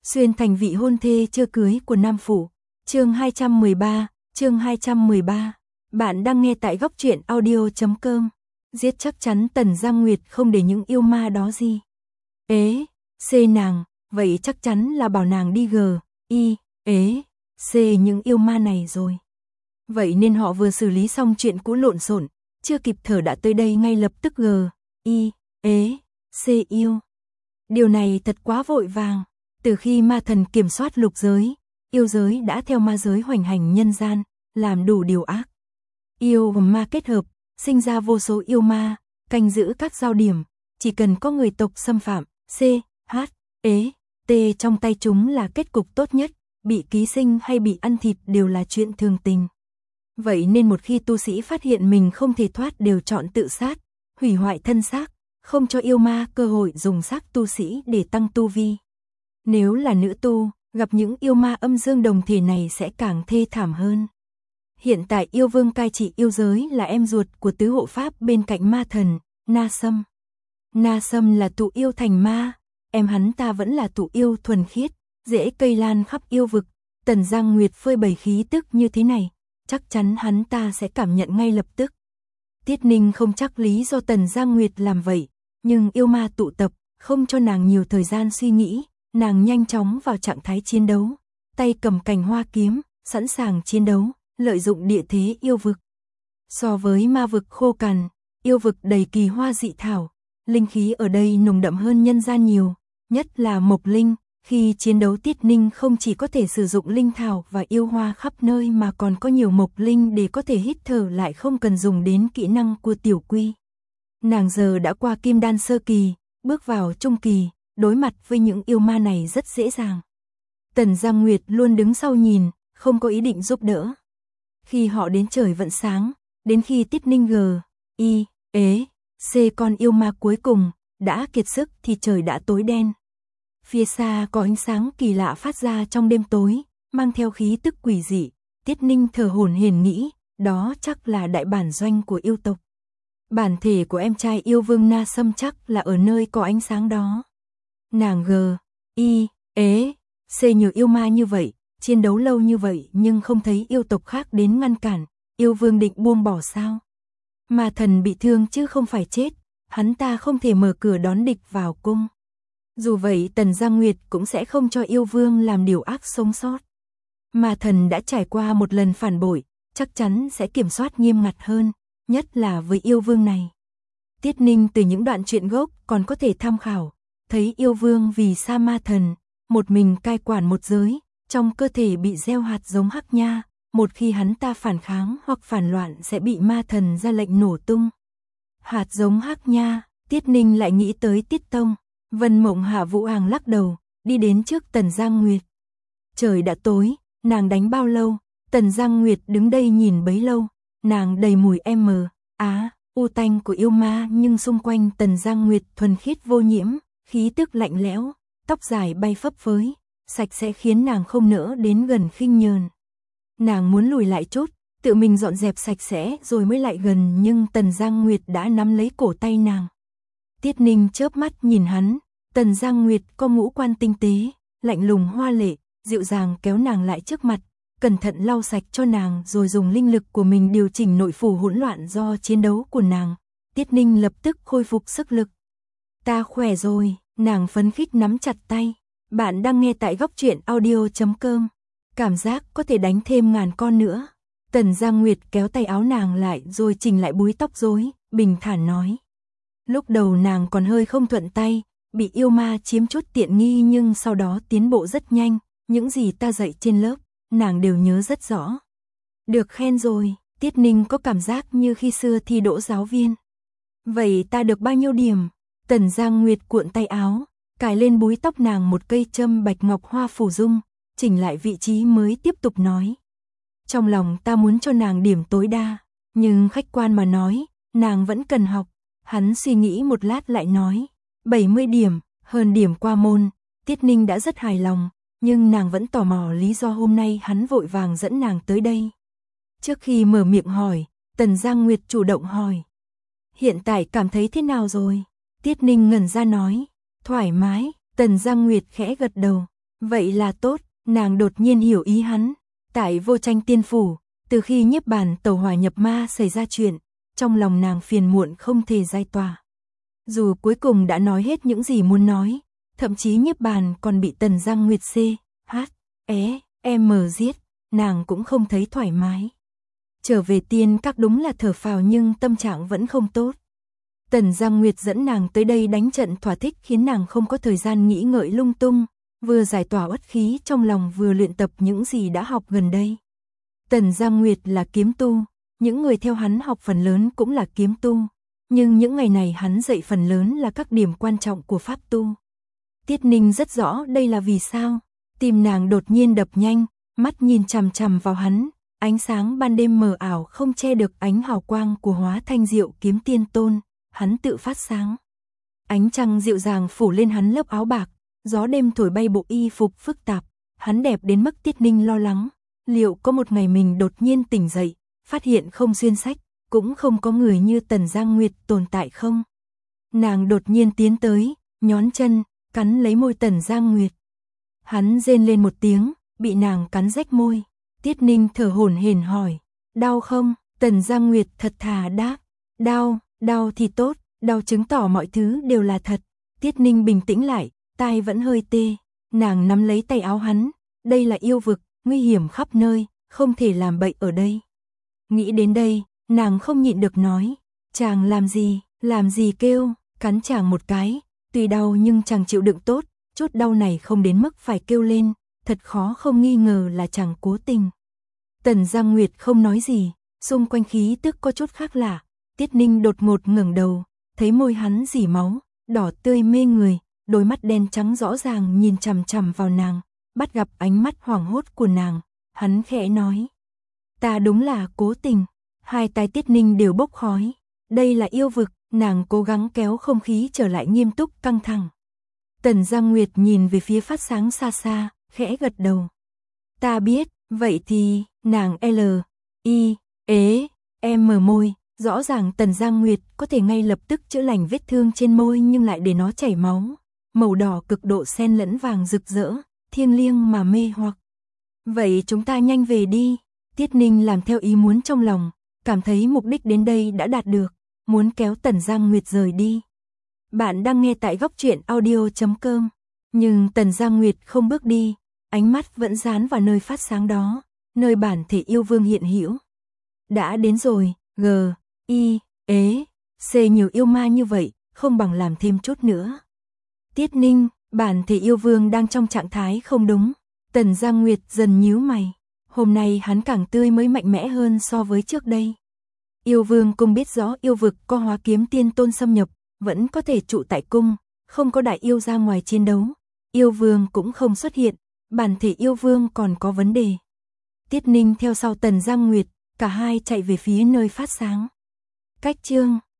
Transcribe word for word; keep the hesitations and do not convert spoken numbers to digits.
Xuyên thành vị hôn thê chưa cưới của Nam Phủ. Chương hai trăm mười ba, chương hai trăm mười ba. Bạn đang nghe tại góc truyện audio chấm com. Giết chắc chắn Tần Giang Nguyệt không để những yêu ma đó gì. Ế, xê nàng, vậy chắc chắn là bảo nàng đi gờ, y, ế, xê những yêu ma này rồi. Vậy nên họ vừa xử lý xong chuyện cũ lộn xộn, chưa kịp thở đã tới đây ngay lập tức gờ, y, ế, xê yêu. Điều này thật quá vội vàng. Từ khi ma thần kiểm soát lục giới, yêu giới đã theo ma giới hoành hành nhân gian, làm đủ điều ác. Yêu và ma kết hợp, sinh ra vô số yêu ma, canh giữ các giao điểm, chỉ cần có người tộc xâm phạm, C, H, ế, T trong tay chúng là kết cục tốt nhất, bị ký sinh hay bị ăn thịt đều là chuyện thường tình. Vậy nên một khi tu sĩ phát hiện mình không thể thoát đều chọn tự sát, hủy hoại thân xác, không cho yêu ma cơ hội dùng xác tu sĩ để tăng tu vi. Nếu là nữ tu, gặp những yêu ma âm dương đồng thể này sẽ càng thê thảm hơn. Hiện tại yêu vương cai trị yêu giới là em ruột của tứ hộ pháp bên cạnh ma thần, Na Sâm. Na Sâm là tụ yêu thành ma, em hắn ta vẫn là tụ yêu thuần khiết, dễ cây lan khắp yêu vực. Tần Giang Nguyệt phơi bày khí tức như thế này, chắc chắn hắn ta sẽ cảm nhận ngay lập tức. Tiết Ninh không chắc lý do Tần Giang Nguyệt làm vậy, nhưng yêu ma tụ tập, không cho nàng nhiều thời gian suy nghĩ. Nàng nhanh chóng vào trạng thái chiến đấu, tay cầm cành hoa kiếm, sẵn sàng chiến đấu, lợi dụng địa thế yêu vực. So với ma vực khô cằn, yêu vực đầy kỳ hoa dị thảo, linh khí ở đây nồng đậm hơn nhân gian nhiều, nhất là mộc linh. Khi chiến đấu Tiết Ninh không chỉ có thể sử dụng linh thảo và yêu hoa khắp nơi mà còn có nhiều mộc linh để có thể hít thở lại không cần dùng đến kỹ năng của tiểu quy. Nàng giờ đã qua kim đan sơ kỳ, bước vào trung kỳ. Đối mặt với những yêu ma này rất dễ dàng. Tần Giang Nguyệt luôn đứng sau nhìn, không có ý định giúp đỡ. Khi họ đến trời vẫn sáng, đến khi Tiết Ninh gờ, y, ế, c con yêu ma cuối cùng, đã kiệt sức thì trời đã tối đen. Phía xa có ánh sáng kỳ lạ phát ra trong đêm tối, mang theo khí tức quỷ dị. Tiết Ninh thở hổn hển nghĩ, đó chắc là đại bản doanh của yêu tộc. Bản thể của em trai yêu vương Na Sâm chắc là ở nơi có ánh sáng đó. Nàng gờ, y, ế, c nhiều yêu ma như vậy, chiến đấu lâu như vậy nhưng không thấy yêu tộc khác đến ngăn cản, yêu vương định buông bỏ sao? Ma thần bị thương chứ không phải chết, hắn ta không thể mở cửa đón địch vào cung. Dù vậy Tần Giang Nguyệt cũng sẽ không cho yêu vương làm điều ác sống sót. Ma thần đã trải qua một lần phản bội, chắc chắn sẽ kiểm soát nghiêm ngặt hơn, nhất là với yêu vương này. Tiết Ninh từ những đoạn truyện gốc còn có thể tham khảo. Thấy yêu vương vì sa ma thần, một mình cai quản một giới, trong cơ thể bị gieo hạt giống hắc nha, một khi hắn ta phản kháng hoặc phản loạn sẽ bị ma thần ra lệnh nổ tung. Hạt giống hắc nha, Tiết Ninh lại nghĩ tới Tiết Tông, Vân Mộng Hạ Vũ Hàng lắc đầu, đi đến trước Tần Giang Nguyệt. Trời đã tối, nàng đánh bao lâu, Tần Giang Nguyệt đứng đây nhìn bấy lâu, nàng đầy mùi em mờ, á, u tanh của yêu ma nhưng xung quanh Tần Giang Nguyệt thuần khiết vô nhiễm. Khí tức lạnh lẽo, tóc dài bay phấp phới, sạch sẽ khiến nàng không nỡ đến gần khinh nhờn. Nàng muốn lùi lại chút, tự mình dọn dẹp sạch sẽ rồi mới lại gần nhưng Tần Giang Nguyệt đã nắm lấy cổ tay nàng. Tiết Ninh chớp mắt nhìn hắn, Tần Giang Nguyệt có ngũ quan tinh tế, lạnh lùng hoa lệ, dịu dàng kéo nàng lại trước mặt, cẩn thận lau sạch cho nàng rồi dùng linh lực của mình điều chỉnh nội phủ hỗn loạn do chiến đấu của nàng. Tiết Ninh lập tức khôi phục sức lực. Ta khỏe rồi, nàng phấn khích nắm chặt tay. Bạn đang nghe tại góc truyện audio chấm com. Cảm giác có thể đánh thêm ngàn con nữa. Tần Giang Nguyệt kéo tay áo nàng lại rồi chỉnh lại búi tóc rối, bình thản nói. Lúc đầu nàng còn hơi không thuận tay, bị yêu ma chiếm chút tiện nghi nhưng sau đó tiến bộ rất nhanh. Những gì ta dạy trên lớp, nàng đều nhớ rất rõ. Được khen rồi, Tiết Ninh có cảm giác như khi xưa thi đỗ giáo viên. Vậy ta được bao nhiêu điểm? Tần Giang Nguyệt cuộn tay áo, cài lên búi tóc nàng một cây châm bạch ngọc hoa phủ dung, chỉnh lại vị trí mới tiếp tục nói. Trong lòng ta muốn cho nàng điểm tối đa, nhưng khách quan mà nói, nàng vẫn cần học. Hắn suy nghĩ một lát lại nói, bảy mươi điểm, hơn điểm qua môn. Tiết Ninh đã rất hài lòng, nhưng nàng vẫn tò mò lý do hôm nay hắn vội vàng dẫn nàng tới đây. Trước khi mở miệng hỏi, Tần Giang Nguyệt chủ động hỏi. Hiện tại cảm thấy thế nào rồi? Tiết Ninh ngẩn ra nói, thoải mái. Tần Giang Nguyệt khẽ gật đầu, Vậy là tốt, nàng đột nhiên hiểu ý hắn. Tại Vô Tranh Tiên Phủ, từ khi Nhiếp Bàn tẩu hỏa nhập ma xảy ra chuyện, trong lòng nàng phiền muộn không thể giải tỏa. Dù cuối cùng đã nói hết những gì muốn nói, thậm chí Nhiếp Bàn còn bị Tần Giang Nguyệt C, H, E, M giết, nàng cũng không thấy thoải mái. Trở về tiên các đúng là thở phào nhưng tâm trạng vẫn không tốt. Tần Giang Nguyệt dẫn nàng tới đây đánh trận thỏa thích khiến nàng không có thời gian nghĩ ngợi lung tung, vừa giải tỏa uất khí trong lòng vừa luyện tập những gì đã học gần đây. Tần Giang Nguyệt là kiếm tu, những người theo hắn học phần lớn cũng là kiếm tu, nhưng những ngày này hắn dạy phần lớn là các điểm quan trọng của pháp tu. Tiết Ninh rất rõ đây là vì sao, tim nàng đột nhiên đập nhanh, mắt nhìn chằm chằm vào hắn, ánh sáng ban đêm mờ ảo không che được ánh hào quang của Hóa Thanh Diệu Kiếm Tiên Tôn, hắn tự phát sáng. Ánh trăng dịu dàng phủ lên hắn lớp áo bạc, gió đêm thổi bay bộ y phục phức tạp, hắn đẹp đến mức Tiết Ninh lo lắng, liệu có một ngày mình đột nhiên tỉnh dậy, phát hiện không xuyên sách, cũng không có người như Tần Giang Nguyệt tồn tại không? Nàng đột nhiên tiến tới, nhón chân, cắn lấy môi Tần Giang Nguyệt. Hắn rên lên một tiếng, bị nàng cắn rách môi. Tiết Ninh thở hổn hển hỏi, đau không? Tần Giang Nguyệt thật thà đáp, đau, đau thì tốt, đau chứng tỏ mọi thứ đều là thật. Tiết Ninh bình tĩnh lại, tai vẫn hơi tê, nàng nắm lấy tay áo hắn, đây là yêu vực, nguy hiểm khắp nơi, không thể làm bậy ở đây. Nghĩ đến đây, nàng không nhịn được nói, chàng làm gì, làm gì kêu, cắn chàng một cái, tuy đau nhưng chàng chịu đựng tốt, chút đau này không đến mức phải kêu lên, thật khó không nghi ngờ là chàng cố tình. Tần Giang Nguyệt không nói gì, xung quanh khí tức có chút khác lạ, Tiết Ninh đột ngột ngẩng đầu, thấy môi hắn dỉ máu, đỏ tươi mê người, đôi mắt đen trắng rõ ràng nhìn chằm chằm vào nàng, bắt gặp ánh mắt hoảng hốt của nàng, hắn khẽ nói, ta đúng là cố tình. Hai tai Tiết Ninh đều bốc khói, đây là yêu vực, nàng cố gắng kéo không khí trở lại nghiêm túc căng thẳng. Tần Giang Nguyệt nhìn về phía phát sáng xa xa, khẽ gật đầu. Ta biết, vậy thì, nàng L, I, ế, M môi, rõ ràng Tần Giang Nguyệt có thể ngay lập tức chữa lành vết thương trên môi nhưng lại để nó chảy máu, màu đỏ cực độ xen lẫn vàng rực rỡ, thiêng liêng mà mê hoặc. Vậy chúng ta nhanh về đi, Tiết Ninh làm theo ý muốn trong lòng, cảm thấy mục đích đến đây đã đạt được, muốn kéo Tần Giang Nguyệt rời đi. Bạn đang nghe tại góc truyện audio chấm com, nhưng Tần Giang Nguyệt không bước đi, ánh mắt vẫn dán vào nơi phát sáng đó, nơi bản thể yêu vương hiện hữu. Đã đến rồi, G, I, ế, C nhiều yêu ma như vậy, không bằng làm thêm chút nữa. Tiết Ninh, bản thể yêu vương đang trong trạng thái không đúng, Tần Giang Nguyệt dần nhíu mày, hôm nay hắn càng tươi mới mạnh mẽ hơn so với trước đây. Yêu vương cung biết rõ yêu vực có Hóa Kiếm Tiên Tôn xâm nhập, vẫn có thể trụ tại cung, không có đại yêu ra ngoài chiến đấu, yêu vương cũng không xuất hiện, bản thể yêu vương còn có vấn đề. Tiết Ninh theo sau Tần Giang Nguyệt, cả hai chạy về phía nơi phát sáng. Cách chương